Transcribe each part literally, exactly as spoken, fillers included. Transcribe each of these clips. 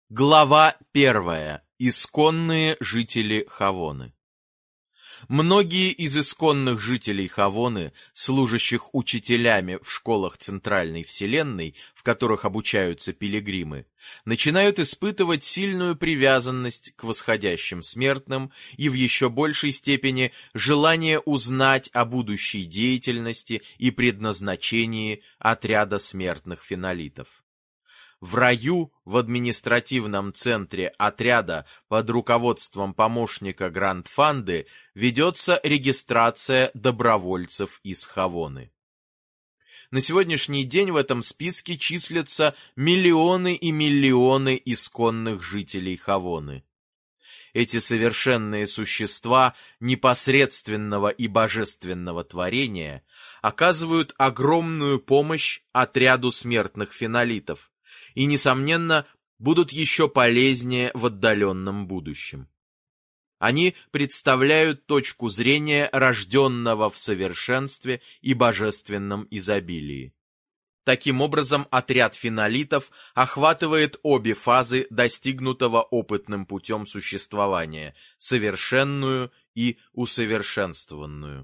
Глава первая. Исконные жители Хавоны. Многие из исконных жителей Хавоны, служащих учителями в школах Центральной Вселенной, в которых обучаются пилигримы, начинают испытывать сильную привязанность к восходящим смертным и в еще большей степени желание узнать о будущей деятельности и предназначении отряда смертных фенолитов. В раю, в административном центре отряда под руководством помощника Грандфанды, ведется регистрация добровольцев из Хавоны. На сегодняшний день в этом списке числятся миллионы и миллионы исконных жителей Хавоны. Эти совершенные существа непосредственного и божественного творения оказывают огромную помощь отряду смертных фенолитов, и, несомненно, будут еще полезнее в отдаленном будущем. Они представляют точку зрения рожденного в совершенстве и божественном изобилии. Таким образом, отряд фенолитов охватывает обе фазы достигнутого опытным путем существования – совершенную и усовершенствованную.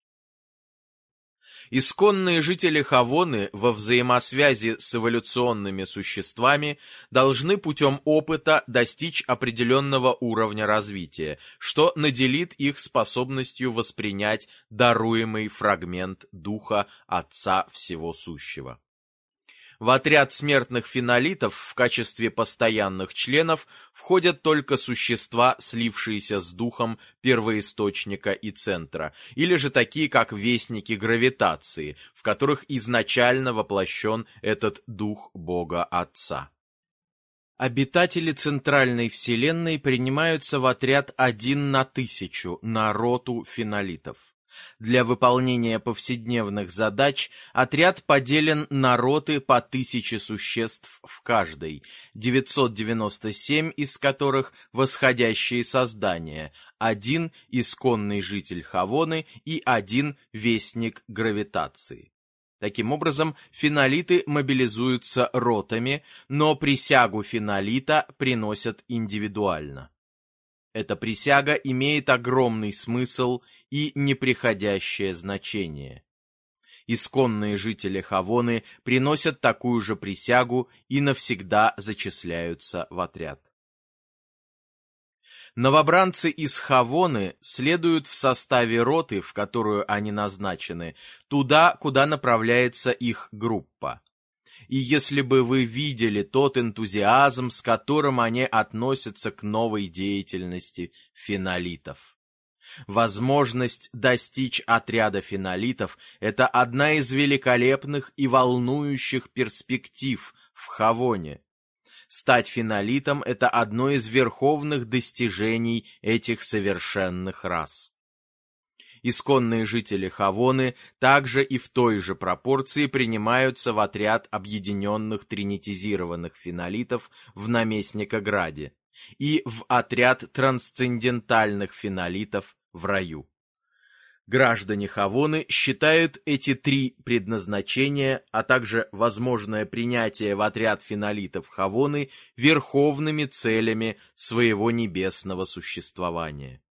Исконные жители Хавоны во взаимосвязи с эволюционными существами должны путем опыта достичь определенного уровня развития, что наделит их способностью воспринять даруемый фрагмент духа Отца Всего Сущего. В отряд смертных фенолитов в качестве постоянных членов входят только существа, слившиеся с духом первоисточника и центра, или же такие, как вестники гравитации, в которых изначально воплощен этот дух Бога Отца. Обитатели Центральной Вселенной принимаются в отряд один на тысячу, на роту фенолитов. Для выполнения повседневных задач отряд поделен на роты по тысяче существ в каждой, девятьсот девяносто семь из которых восходящие создания, один исконный житель Хавоны и один вестник гравитации. Таким образом, фенолиты мобилизуются ротами, но присягу фенолита приносят индивидуально. Эта присяга имеет огромный смысл и неприходящее значение. Исконные жители Хавоны приносят такую же присягу и навсегда зачисляются в отряд. Новобранцы из Хавоны следуют в составе роты, в которую они назначены, туда, куда направляется их группа. И если бы вы видели тот энтузиазм, с которым они относятся к новой деятельности фенолитов. Возможность достичь отряда фенолитов – это одна из великолепных и волнующих перспектив в Хавоне. Стать фенолитом – это одно из верховных достижений этих совершенных рас. Исконные жители Хавоны также и в той же пропорции принимаются в отряд объединенных тринитизированных фенолитов в Наместникограде и в отряд трансцендентальных фенолитов в раю. Граждане Хавоны считают эти три предназначения, а также возможное принятие в отряд фенолитов Хавоны верховными целями своего небесного существования.